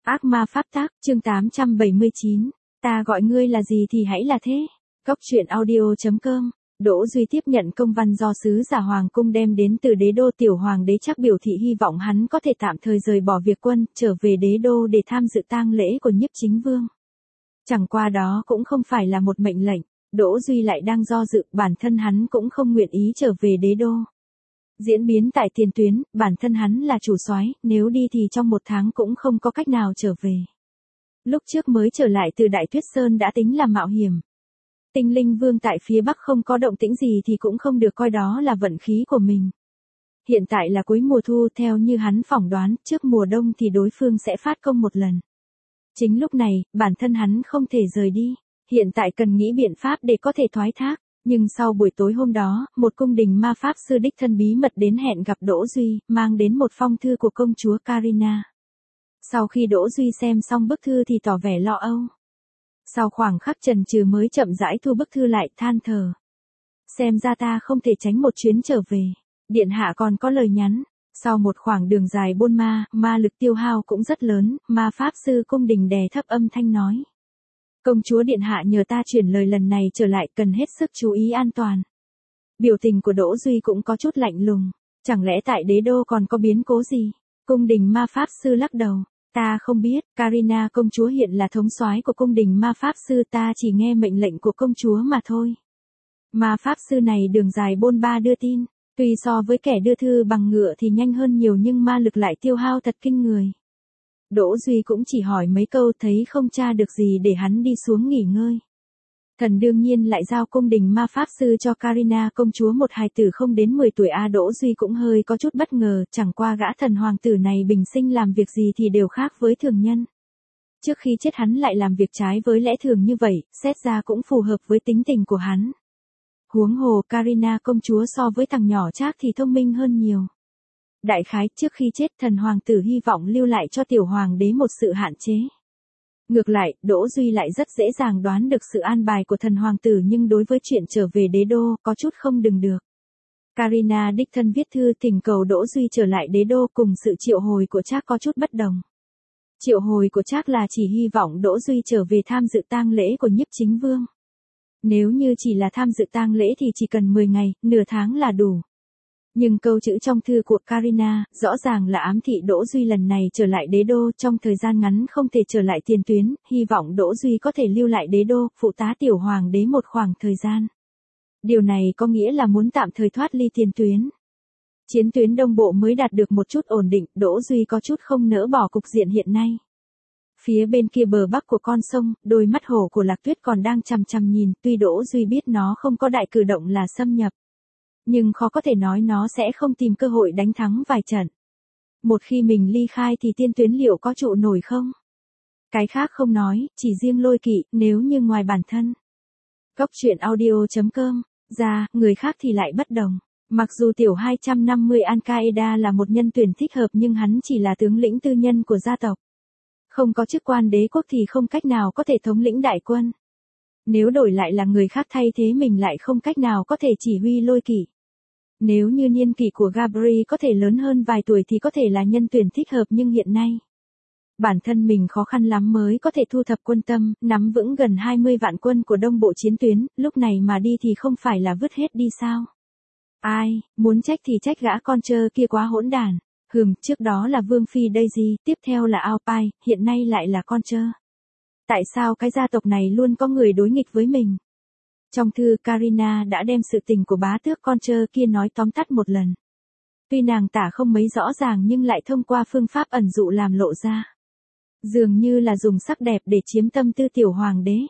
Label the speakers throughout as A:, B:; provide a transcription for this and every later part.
A: Ác ma pháp tác, chương 879. Ta gọi ngươi là gì thì hãy là thế. Cốc truyện audio.com. Đỗ Duy tiếp nhận công văn do sứ giả hoàng cung đem đến từ đế đô. Tiểu hoàng đế chắc biểu thị hy vọng hắn có thể tạm thời rời bỏ việc quân, trở về đế đô để tham dự tang lễ của Nhiếp Chính Vương. Chẳng qua đó cũng không phải là một mệnh lệnh, Đỗ Duy lại đang do dự, bản thân hắn cũng không nguyện ý trở về đế đô. Diễn biến tại tiền tuyến, bản thân hắn là chủ soái, nếu đi thì trong 1 tháng cũng không có cách nào trở về. Lúc trước mới trở lại từ Đại Tuyết Sơn đã tính là mạo hiểm. Tinh Linh Vương tại phía Bắc không có động tĩnh gì thì cũng không được coi đó là vận khí của mình. Hiện tại là cuối mùa thu, theo như hắn phỏng đoán, trước mùa đông thì đối phương sẽ phát công một lần. Chính lúc này, bản thân hắn không thể rời đi, hiện tại cần nghĩ biện pháp để có thể thoái thác. Nhưng sau buổi tối hôm đó, một cung đình ma pháp sư đích thân bí mật đến hẹn gặp Đỗ Duy, mang đến một phong thư của công chúa Karina. Sau khi Đỗ Duy xem xong bức thư thì tỏ vẻ lo âu. Sau khoảng khắc chần chừ mới chậm rãi thu bức thư lại, than thở. Xem ra ta không thể tránh một chuyến trở về. Điện hạ còn có lời nhắn. Sau một khoảng đường dài buôn ma lực tiêu hao cũng rất lớn, ma pháp sư cung đình đè thấp âm thanh nói. Công chúa điện hạ nhờ ta chuyển lời lần này trở lại, cần hết sức chú ý an toàn. Biểu tình của Đỗ Duy cũng có chút lạnh lùng. Chẳng lẽ tại đế đô còn có biến cố gì? Cung đình ma pháp sư lắc đầu. Ta không biết, Karina công chúa hiện là thống soái của cung đình ma pháp sư, ta chỉ nghe mệnh lệnh của công chúa mà thôi. Ma pháp sư này đường dài bôn ba đưa tin, tuy so với kẻ đưa thư bằng ngựa thì nhanh hơn nhiều nhưng ma lực lại tiêu hao thật kinh người. Đỗ Duy cũng chỉ hỏi mấy câu, thấy không tra được gì để hắn đi xuống nghỉ ngơi. Thần đương nhiên lại giao cung đình ma pháp sư cho Karina công chúa một hài tử không đến 10 tuổi. Đỗ Duy cũng hơi có chút bất ngờ, chẳng qua gã thần hoàng tử này bình sinh làm việc gì thì đều khác với thường nhân. Trước khi chết hắn lại làm việc trái với lẽ thường như vậy, xét ra cũng phù hợp với tính tình của hắn. Huống hồ Karina công chúa so với thằng nhỏ Trác thì thông minh hơn nhiều. Đại khái trước khi chết thần hoàng tử hy vọng lưu lại cho tiểu hoàng đế một sự hạn chế. Ngược lại, Đỗ Duy lại rất dễ dàng đoán được sự an bài của thần hoàng tử, nhưng đối với chuyện trở về đế đô, có chút không đừng được. Karina đích thân viết thư thỉnh cầu Đỗ Duy trở lại đế đô, cùng sự triệu hồi của Trác có chút bất đồng. Triệu hồi của Trác là chỉ hy vọng Đỗ Duy trở về tham dự tang lễ của Nhiếp Chính Vương. Nếu như chỉ là tham dự tang lễ thì chỉ cần 10 ngày, nửa tháng là đủ. Nhưng câu chữ trong thư của Karina, rõ ràng là ám thị Đỗ Duy lần này trở lại đế đô trong thời gian ngắn không thể trở lại tiền tuyến, hy vọng Đỗ Duy có thể lưu lại đế đô, phụ tá tiểu hoàng đế một khoảng thời gian. Điều này có nghĩa là muốn tạm thời thoát ly tiền tuyến. Chiến tuyến đông bộ mới đạt được một chút ổn định, Đỗ Duy có chút không nỡ bỏ cục diện hiện nay. Phía bên kia bờ bắc của con sông, đôi mắt hổ của Lạc Tuyết còn đang chằm chằm nhìn, tuy Đỗ Duy biết nó không có đại cử động là xâm nhập. Nhưng khó có thể nói nó sẽ không tìm cơ hội đánh thắng vài trận. Một khi mình ly khai thì tiên tuyến liệu có trụ nổi không? Cái khác không nói, chỉ riêng Lôi Kỵ, nếu như ngoài bản thân. Cốc truyện audio.com, ra, người khác thì lại bất đồng. Mặc dù tiểu 250 Al-Qaeda là một nhân tuyển thích hợp nhưng hắn chỉ là tướng lĩnh tư nhân của gia tộc. Không có chức quan đế quốc thì không cách nào có thể thống lĩnh đại quân. Nếu đổi lại là người khác thay thế mình lại không cách nào có thể chỉ huy Lôi Kỵ. Nếu như niên kỷ của Gabriel có thể lớn hơn vài tuổi thì có thể là nhân tuyển thích hợp, nhưng hiện nay bản thân mình khó khăn lắm mới có thể thu thập quân tâm, nắm vững gần 20 vạn quân của đông bộ chiến tuyến, lúc này mà đi thì không phải là vứt hết đi sao? Ai, muốn trách thì trách gã con trơ kia quá hỗn đản. Trước đó là Vương Phi Daisy, tiếp theo là Alpine, hiện nay lại là con trơ. Tại sao cái gia tộc này luôn có người đối nghịch với mình? Trong thư Karina đã đem sự tình của bá tước con trơ kia nói tóm tắt một lần. Tuy nàng tả không mấy rõ ràng nhưng lại thông qua phương pháp ẩn dụ làm lộ ra. Dường như là dùng sắc đẹp để chiếm tâm tư tiểu hoàng đế.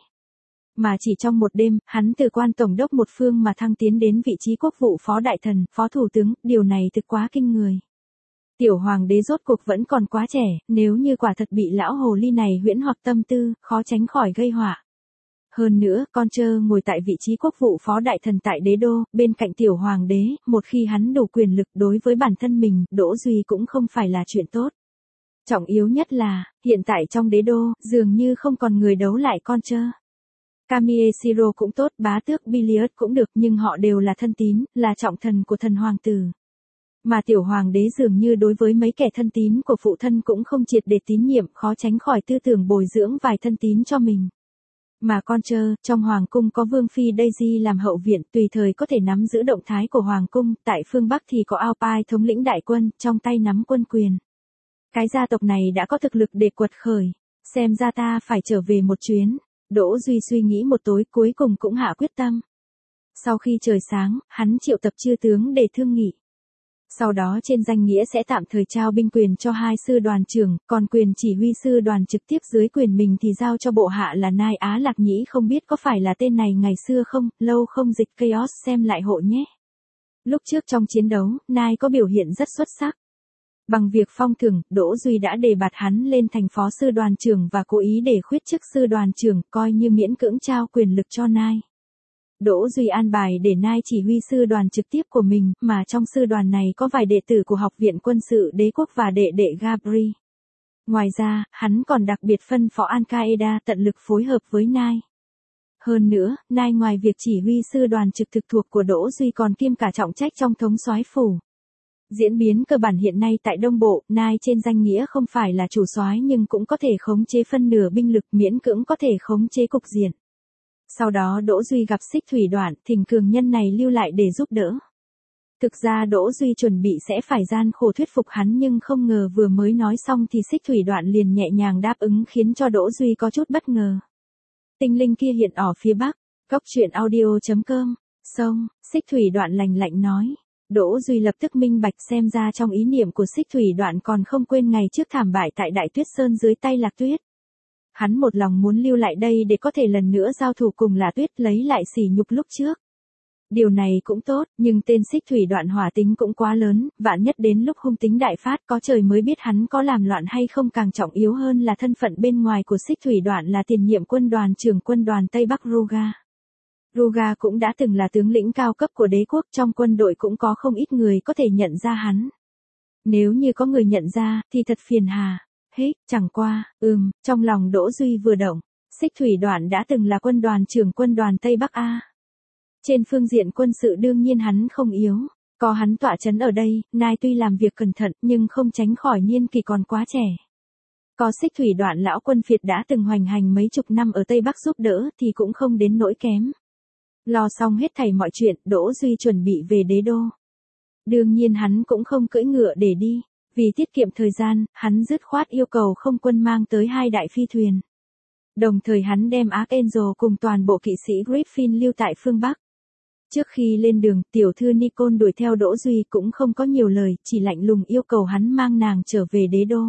A: Mà chỉ trong một đêm, hắn từ quan tổng đốc một phương mà thăng tiến đến vị trí quốc vụ phó đại thần, phó thủ tướng, điều này thực quá kinh người. Tiểu hoàng đế rốt cuộc vẫn còn quá trẻ, nếu như quả thật bị lão hồ ly này huyễn hoặc tâm tư, khó tránh khỏi gây họa. Hơn nữa, con trơ ngồi tại vị trí quốc vụ phó đại thần tại đế đô, bên cạnh tiểu hoàng đế, một khi hắn đủ quyền lực đối với bản thân mình, Đỗ Duy cũng không phải là chuyện tốt. Trọng yếu nhất là, hiện tại trong đế đô, dường như không còn người đấu lại con trơ. Camille Siro cũng tốt, bá tước Biliot cũng được, nhưng họ đều là thân tín, là trọng thần của thần hoàng tử. Mà tiểu hoàng đế dường như đối với mấy kẻ thân tín của phụ thân cũng không triệt để tín nhiệm, khó tránh khỏi tư tưởng bồi dưỡng vài thân tín cho mình. Mà con trơ, trong hoàng cung có vương phi Daisy làm hậu viện, tùy thời có thể nắm giữ động thái của hoàng cung, tại phương Bắc thì có Alpine thống lĩnh đại quân, trong tay nắm quân quyền. Cái gia tộc này đã có thực lực để quật khởi, xem ra ta phải trở về một chuyến. Đỗ Duy suy nghĩ một tối cuối cùng cũng hạ quyết tâm. Sau khi trời sáng, hắn triệu tập chư tướng để thương nghị. Sau đó trên danh nghĩa sẽ tạm thời trao binh quyền cho 2 sư đoàn trưởng, còn quyền chỉ huy sư đoàn trực tiếp dưới quyền mình thì giao cho bộ hạ là Nai Á Lạc Nhĩ, không biết có phải là tên này ngày xưa không, lâu không dịch Chaos xem lại hộ nhé. Lúc trước trong chiến đấu, Nai có biểu hiện rất xuất sắc. Bằng việc phong thưởng, Đỗ Duy đã đề bạt hắn lên thành phó sư đoàn trưởng và cố ý để khuyết chức sư đoàn trưởng, coi như miễn cưỡng trao quyền lực cho Nai. Đỗ Duy an bài để Nai chỉ huy sư đoàn trực tiếp của mình, mà trong sư đoàn này có vài đệ tử của Học viện Quân sự Đế quốc và đệ đệ Gabri. Ngoài ra, hắn còn đặc biệt phân phó Al-Qaeda tận lực phối hợp với Nai. Hơn nữa, Nai ngoài việc chỉ huy sư đoàn trực thực thuộc của Đỗ Duy còn kiêm cả trọng trách trong thống soái phủ. Diễn biến cơ bản hiện nay tại Đông Bộ, Nai trên danh nghĩa không phải là chủ soái nhưng cũng có thể khống chế phân nửa binh lực, miễn cưỡng có thể khống chế cục diện. Sau đó Đỗ Duy gặp Xích Thủy Đoạn, thỉnh cường nhân này lưu lại để giúp đỡ. Thực ra Đỗ Duy chuẩn bị sẽ phải gian khổ thuyết phục hắn nhưng không ngờ vừa mới nói xong thì Xích Thủy Đoạn liền nhẹ nhàng đáp ứng khiến cho Đỗ Duy có chút bất ngờ. Tinh linh kia hiện ở phía bắc, góc truyện audio.com, xong, Xích Thủy Đoạn lạnh lạnh nói. Đỗ Duy lập tức minh bạch xem ra trong ý niệm của Xích Thủy Đoạn còn không quên ngày trước thảm bại tại Đại Tuyết Sơn dưới tay Lạc Tuyết. Hắn một lòng muốn lưu lại đây để có thể lần nữa giao thủ cùng Lạc Tuyết lấy lại sỉ nhục lúc trước. Điều này cũng tốt, nhưng tên Xích Thủy Đoạn hỏa tính cũng quá lớn, vạn nhất đến lúc hung tính đại phát có trời mới biết hắn có làm loạn hay không, càng trọng yếu hơn là thân phận bên ngoài của Xích Thủy Đoạn là tiền nhiệm quân đoàn trưởng quân đoàn Tây Bắc Ruga. Ruga cũng đã từng là tướng lĩnh cao cấp của đế quốc, trong quân đội cũng có không ít người có thể nhận ra hắn. Nếu như có người nhận ra, thì thật phiền hà. Chẳng qua, trong lòng Đỗ Duy vừa động, Xích Thủy Đoạn đã từng là quân đoàn trưởng quân đoàn Tây Bắc A. Trên phương diện quân sự đương nhiên hắn không yếu, có hắn tọa chấn ở đây, Nai tuy làm việc cẩn thận nhưng không tránh khỏi niên kỷ còn quá trẻ. Có Xích Thủy Đoạn lão quân phiệt đã từng hoành hành mấy chục năm ở Tây Bắc giúp đỡ thì cũng không đến nỗi kém. Lo xong hết thảy mọi chuyện, Đỗ Duy chuẩn bị về đế đô. Đương nhiên hắn cũng không cưỡi ngựa để đi. Vì tiết kiệm thời gian, hắn dứt khoát yêu cầu không quân mang tới 2 đại phi thuyền. Đồng thời hắn đem Archangel cùng toàn bộ kỵ sĩ Griffin lưu tại phương Bắc. Trước khi lên đường, tiểu thư Nicole đuổi theo Đỗ Duy cũng không có nhiều lời, chỉ lạnh lùng yêu cầu hắn mang nàng trở về đế đô.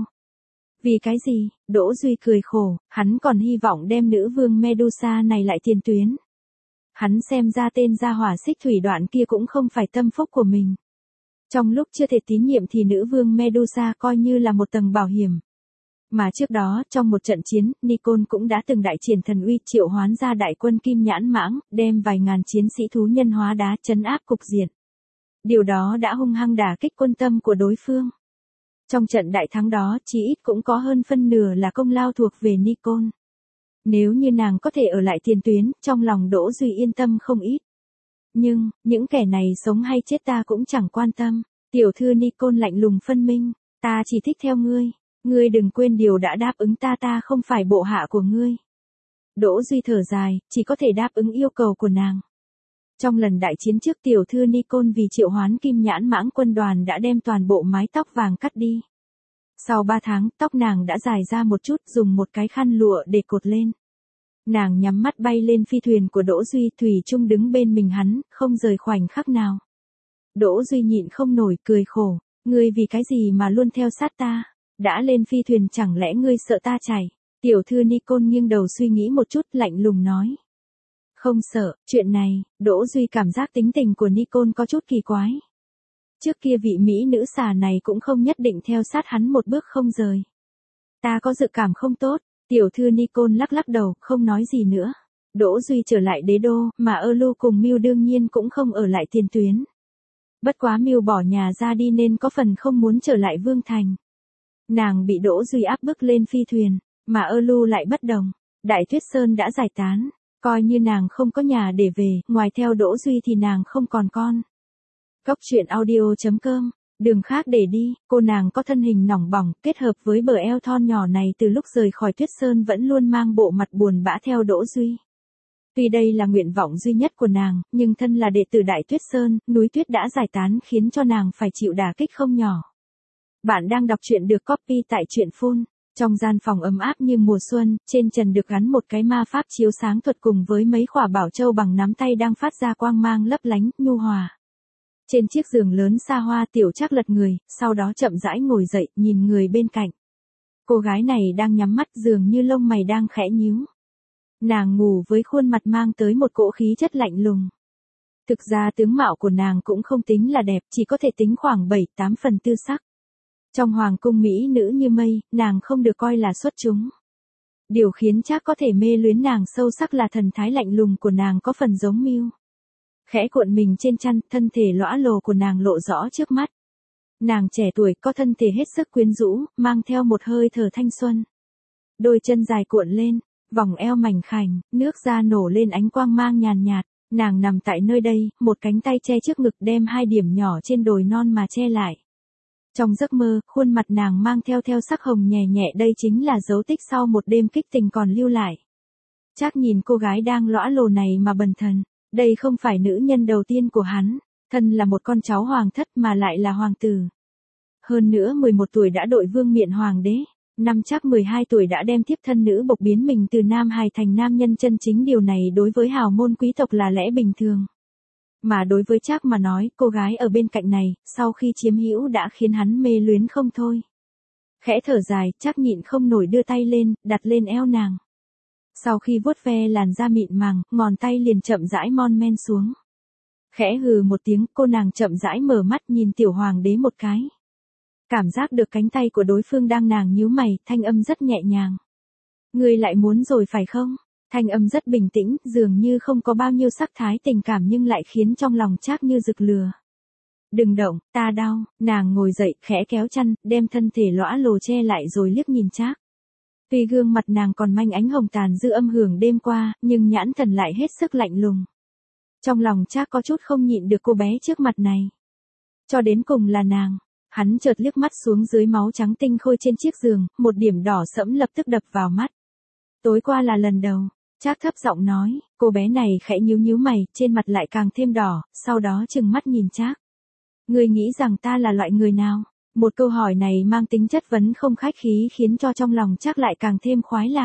A: Vì cái gì? Đỗ Duy cười khổ, hắn còn hy vọng đem nữ vương Medusa này lại tiền tuyến. Hắn xem ra tên gia hỏa Xích Thủy Đoạn kia cũng không phải tâm phúc của mình. Trong lúc chưa thể tín nhiệm thì nữ vương Medusa coi như là một tầng bảo hiểm. Mà trước đó, trong một trận chiến, Nicole cũng đã từng đại triển thần uy triệu hoán ra đại quân Kim Nhãn Mãng, đem vài ngàn chiến sĩ thú nhân hóa đá trấn áp cục diện. Điều đó đã hung hăng đả kích quân tâm của đối phương. Trong trận đại thắng đó, chí ít cũng có hơn phân nửa là công lao thuộc về Nicole. Nếu như nàng có thể ở lại tiền tuyến, trong lòng Đỗ Duy yên tâm không ít. Nhưng, những kẻ này sống hay chết ta cũng chẳng quan tâm. Tiểu thư Nicole lạnh lùng phân minh, ta chỉ thích theo ngươi. Ngươi đừng quên điều đã đáp ứng ta không phải bộ hạ của ngươi. Đỗ Duy thở dài, chỉ có thể đáp ứng yêu cầu của nàng. Trong lần đại chiến trước tiểu thư Nicole vì triệu hoán Kim Nhãn Mãng quân đoàn đã đem toàn bộ mái tóc vàng cắt đi. Sau 3 tháng, tóc nàng đã dài ra một chút, dùng một cái khăn lụa để cột lên. Nàng nhắm mắt bay lên phi thuyền của Đỗ Duy, thủy chung đứng bên mình hắn, không rời khoảnh khắc nào. Đỗ Duy nhịn không nổi, cười khổ, ngươi vì cái gì mà luôn theo sát ta? Đã lên phi thuyền chẳng lẽ ngươi sợ ta chạy? Tiểu thư Nicole nghiêng đầu suy nghĩ một chút, lạnh lùng nói. Không sợ, chuyện này, Đỗ Duy cảm giác tính tình của Nicole có chút kỳ quái. Trước kia vị mỹ nữ xà này cũng không nhất định theo sát hắn một bước không rời. Ta có dự cảm không tốt, tiểu thư Nicole lắc lắc đầu, không nói gì nữa. Đỗ Duy trở lại đế đô, mà Elu cùng Miu đương nhiên cũng không ở lại tiền tuyến. Bất quá Miu bỏ nhà ra đi nên có phần không muốn trở lại Vương Thành. Nàng bị Đỗ Duy áp bức lên phi thuyền, mà Elu lại bất đồng. Đại Tuyết Sơn đã giải tán, coi như nàng không có nhà để về, ngoài theo Đỗ Duy thì nàng không còn con. Góc truyện audio.com Đường khác để đi, cô nàng có thân hình nỏng bỏng, kết hợp với bờ eo thon nhỏ này từ lúc rời khỏi Tuyết Sơn vẫn luôn mang bộ mặt buồn bã theo Đỗ Duy. Tuy đây là nguyện vọng duy nhất của nàng, nhưng thân là đệ tử Đại Tuyết Sơn, núi tuyết đã giải tán khiến cho nàng phải chịu đả kích không nhỏ. Bạn đang đọc truyện được copy tại truyện phun. Trong gian phòng ấm áp như mùa xuân, trên trần được gắn một cái ma pháp chiếu sáng thuật cùng với mấy khỏa bảo châu bằng nắm tay đang phát ra quang mang lấp lánh, nhu hòa. Trên chiếc giường lớn xa hoa Tiểu Trác lật người, sau đó chậm rãi ngồi dậy, nhìn người bên cạnh. Cô gái này đang nhắm mắt dường như lông mày đang khẽ nhíu. Nàng ngủ với khuôn mặt mang tới một cỗ khí chất lạnh lùng. Thực ra tướng mạo của nàng cũng không tính là đẹp, chỉ có thể tính khoảng 7-8 phần tư sắc. Trong hoàng cung mỹ nữ như mây, nàng không được coi là xuất chúng. Điều khiến Trác có thể mê luyến nàng sâu sắc là thần thái lạnh lùng của nàng có phần giống Mưu. Khẽ cuộn mình trên chăn, thân thể lõa lồ của nàng lộ rõ trước mắt. Nàng trẻ tuổi có thân thể hết sức quyến rũ, mang theo một hơi thở thanh xuân. Đôi chân dài cuộn lên, vòng eo mảnh khảnh, nước da nổ lên ánh quang mang nhàn nhạt. Nàng nằm tại nơi đây, một cánh tay che trước ngực đem hai điểm nhỏ trên đồi non mà che lại. Trong giấc mơ, khuôn mặt nàng mang theo sắc hồng nhẹ nhẹ, đây chính là dấu tích sau một đêm kích tình còn lưu lại. Trác nhìn cô gái đang lõa lồ này mà bần thần, đây không phải nữ nhân đầu tiên của hắn, thân là một con cháu hoàng thất mà lại là hoàng tử. Hơn nữa 11 tuổi đã đội vương miện hoàng đế, năm Trác 12 tuổi đã đem tiếp thân nữ bộc biến mình từ nam hài thành nam nhân chân chính, điều này đối với hào môn quý tộc là lẽ bình thường. Mà đối với Trác mà nói, cô gái ở bên cạnh này, sau khi chiếm hữu đã khiến hắn mê luyến không thôi. Khẽ thở dài, Trác nhịn không nổi đưa tay lên, đặt lên eo nàng. Sau khi vuốt ve làn da mịn màng, ngón tay liền chậm rãi mon men xuống. Khẽ hừ một tiếng, cô nàng chậm rãi mở mắt nhìn tiểu hoàng đế một cái. Cảm giác được cánh tay của đối phương đang nàng nhíu mày, thanh âm rất nhẹ nhàng. Ngươi lại muốn rồi phải không? Thanh âm rất bình tĩnh, dường như không có bao nhiêu sắc thái tình cảm nhưng lại khiến trong lòng Trác như rực lửa. Đừng động, ta đau, nàng ngồi dậy, khẽ kéo chăn, đem thân thể lõa lồ che lại rồi liếc nhìn Trác. Tuy gương mặt nàng còn manh ánh hồng tàn dư âm hưởng đêm qua, nhưng nhãn thần lại hết sức lạnh lùng. Trong lòng Trác có chút không nhịn được cô bé trước mặt này. Cho đến cùng là nàng, hắn chợt liếc mắt xuống dưới máu trắng tinh khôi trên chiếc giường, một điểm đỏ sẫm lập tức đập vào mắt. Tối qua là lần đầu. Trác thấp giọng nói, cô bé này khẽ nhíu nhíu mày, trên mặt lại càng thêm đỏ, sau đó trừng mắt nhìn Trác. Ngươi nghĩ rằng ta là loại người nào? Một câu hỏi này mang tính chất vấn không khách khí khiến cho trong lòng Trác lại càng thêm khoái lạc.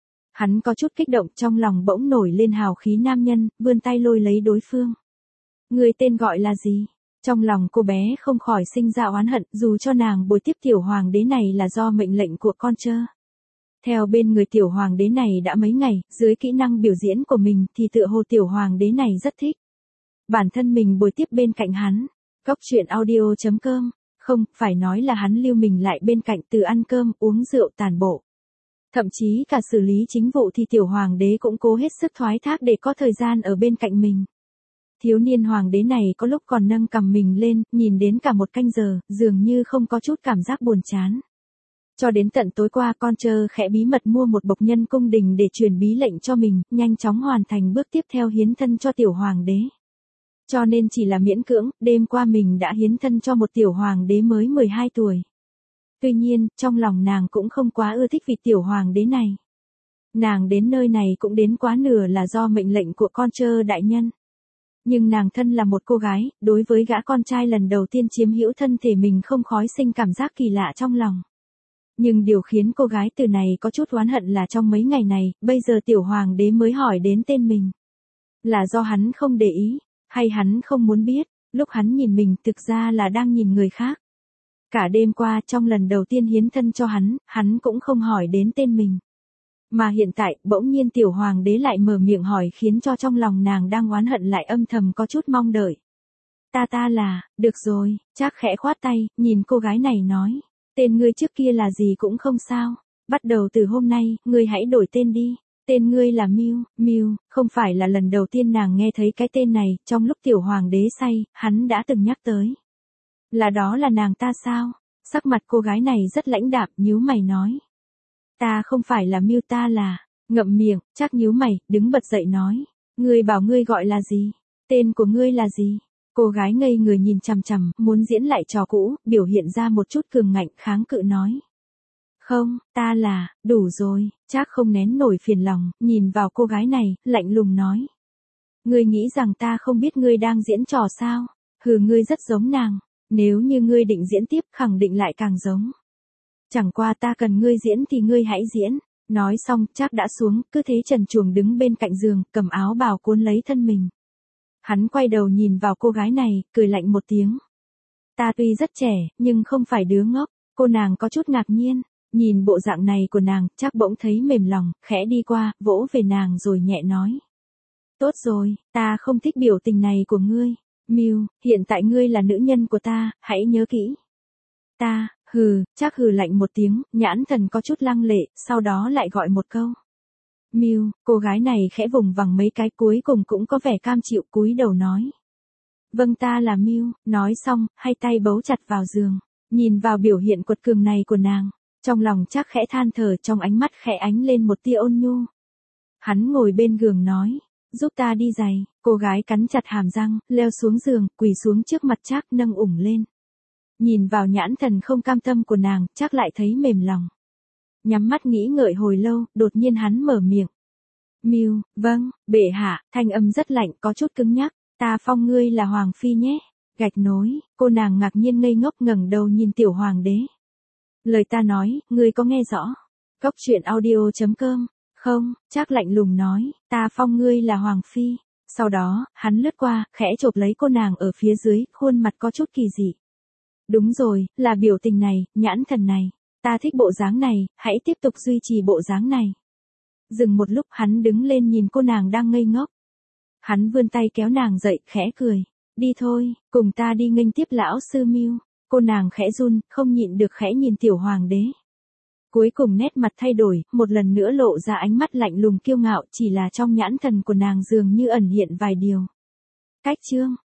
A: Hắn có chút kích động, trong lòng bỗng nổi lên hào khí nam nhân, vươn tay lôi lấy đối phương. Ngươi tên gọi là gì? Trong lòng cô bé không khỏi sinh ra oán hận, dù cho nàng bồi tiếp tiểu hoàng đế này là do mệnh lệnh của con trơ. Theo bên người tiểu hoàng đế này đã mấy ngày, dưới kỹ năng biểu diễn của mình thì tựa hồ tiểu hoàng đế này rất thích. Bản thân mình bồi tiếp bên cạnh hắn. Cóc truyện audio.com. Không, phải nói là hắn lưu mình lại bên cạnh từ ăn cơm, uống rượu tàn bộ. Thậm chí cả xử lý chính vụ thì tiểu hoàng đế cũng cố hết sức thoái thác để có thời gian ở bên cạnh mình. Thiếu niên hoàng đế này có lúc còn nâng cằm mình lên, nhìn đến cả một canh giờ, dường như không có chút cảm giác buồn chán. Cho đến tận tối qua con trơ khẽ bí mật mua một bộc nhân cung đình để truyền bí lệnh cho mình, nhanh chóng hoàn thành bước tiếp theo hiến thân cho tiểu hoàng đế. Cho nên chỉ là miễn cưỡng, đêm qua mình đã hiến thân cho một tiểu hoàng đế mới 12 tuổi. Tuy nhiên, trong lòng nàng cũng không quá ưa thích vị tiểu hoàng đế này. Nàng đến nơi này cũng đến quá nửa là do mệnh lệnh của con trơ đại nhân. Nhưng nàng thân là một cô gái, đối với gã con trai lần đầu tiên chiếm hữu thân thể mình không khỏi sinh cảm giác kỳ lạ trong lòng. Nhưng điều khiến cô gái từ này có chút oán hận là trong mấy ngày này, bây giờ tiểu hoàng đế mới hỏi đến tên mình. Là do hắn không để ý, hay hắn không muốn biết, lúc hắn nhìn mình thực ra là đang nhìn người khác. Cả đêm qua trong lần đầu tiên hiến thân cho hắn cũng không hỏi đến tên mình. Mà hiện tại, bỗng nhiên tiểu hoàng đế lại mở miệng hỏi khiến cho trong lòng nàng đang oán hận lại âm thầm có chút mong đợi. Ta là, được rồi, Trác khẽ khoát tay, nhìn cô gái này nói. Tên ngươi trước kia là gì cũng không sao. Bắt đầu từ hôm nay, ngươi hãy đổi tên đi. Tên ngươi là Mưu, không phải là lần đầu tiên nàng nghe thấy cái tên này, trong lúc tiểu hoàng đế say, hắn đã từng nhắc tới. Là đó là nàng ta sao? Sắc mặt cô gái này rất lãnh đạm, nhíu mày nói. Ta không phải là Mưu, ta là, ngậm miệng, Trác nhíu mày, đứng bật dậy nói. Ngươi bảo ngươi gọi là gì? Tên của ngươi là gì? Cô gái ngây người nhìn chằm chằm, muốn diễn lại trò cũ, biểu hiện ra một chút cường ngạnh kháng cự nói. Không, ta là, đủ rồi, Trác không nén nổi phiền lòng, nhìn vào cô gái này, lạnh lùng nói. Ngươi nghĩ rằng ta không biết ngươi đang diễn trò sao? Hừ, ngươi rất giống nàng. Nếu như ngươi định diễn tiếp, khẳng định lại càng giống. Chẳng qua ta cần ngươi diễn thì ngươi hãy diễn. Nói xong, Trác đã xuống, cứ thế trần truồng đứng bên cạnh giường, cầm áo bào cuốn lấy thân mình. Hắn quay đầu nhìn vào cô gái này, cười lạnh một tiếng. Ta tuy rất trẻ, nhưng không phải đứa ngốc. Cô nàng có chút ngạc nhiên. Nhìn bộ dạng này của nàng, Trác bỗng thấy mềm lòng, khẽ đi qua, vỗ về nàng rồi nhẹ nói. Tốt rồi, ta không thích biểu tình này của ngươi. Miu, hiện tại ngươi là nữ nhân của ta, hãy nhớ kỹ. Ta, hừ, Trác hừ lạnh một tiếng, nhãn thần có chút lăng lệ, sau đó lại gọi một câu. Miu, cô gái này khẽ vùng vằng mấy cái cuối cùng cũng có vẻ cam chịu cúi đầu nói. Vâng, ta là Miu, nói xong, hai tay bấu chặt vào giường, nhìn vào biểu hiện quật cường này của nàng, trong lòng Trác khẽ than thở, trong ánh mắt khẽ ánh lên một tia ôn nhu. Hắn ngồi bên giường nói. Giúp ta đi giày, cô gái cắn chặt hàm răng, leo xuống giường, quỳ xuống trước mặt Trác nâng ủng lên. Nhìn vào nhãn thần không cam tâm của nàng, Trác lại thấy mềm lòng. Nhắm mắt nghĩ ngợi hồi lâu, đột nhiên hắn mở miệng. Miu, vâng, bệ hạ, thanh âm rất lạnh, có chút cứng nhắc, ta phong ngươi là hoàng phi nhé. Gạch nối, cô nàng ngạc nhiên ngây ngốc ngẩng đầu nhìn tiểu hoàng đế. Lời ta nói, ngươi có nghe rõ? Cốc truyện audio.com. Không, Trác lạnh lùng nói, ta phong ngươi là hoàng phi. Sau đó, hắn lướt qua, khẽ chộp lấy cô nàng ở phía dưới, khuôn mặt có chút kỳ dị. Đúng rồi, là biểu tình này, nhãn thần này. Ta thích bộ dáng này, hãy tiếp tục duy trì bộ dáng này. Dừng một lúc, hắn đứng lên nhìn cô nàng đang ngây ngốc. Hắn vươn tay kéo nàng dậy, khẽ cười. Đi thôi, cùng ta đi nghênh tiếp lão sư Miu. Cô nàng khẽ run, không nhịn được khẽ nhìn tiểu hoàng đế. Cuối cùng nét mặt thay đổi, một lần nữa lộ ra ánh mắt lạnh lùng kiêu ngạo, chỉ là trong nhãn thần của nàng dường như ẩn hiện vài điều. Cách chương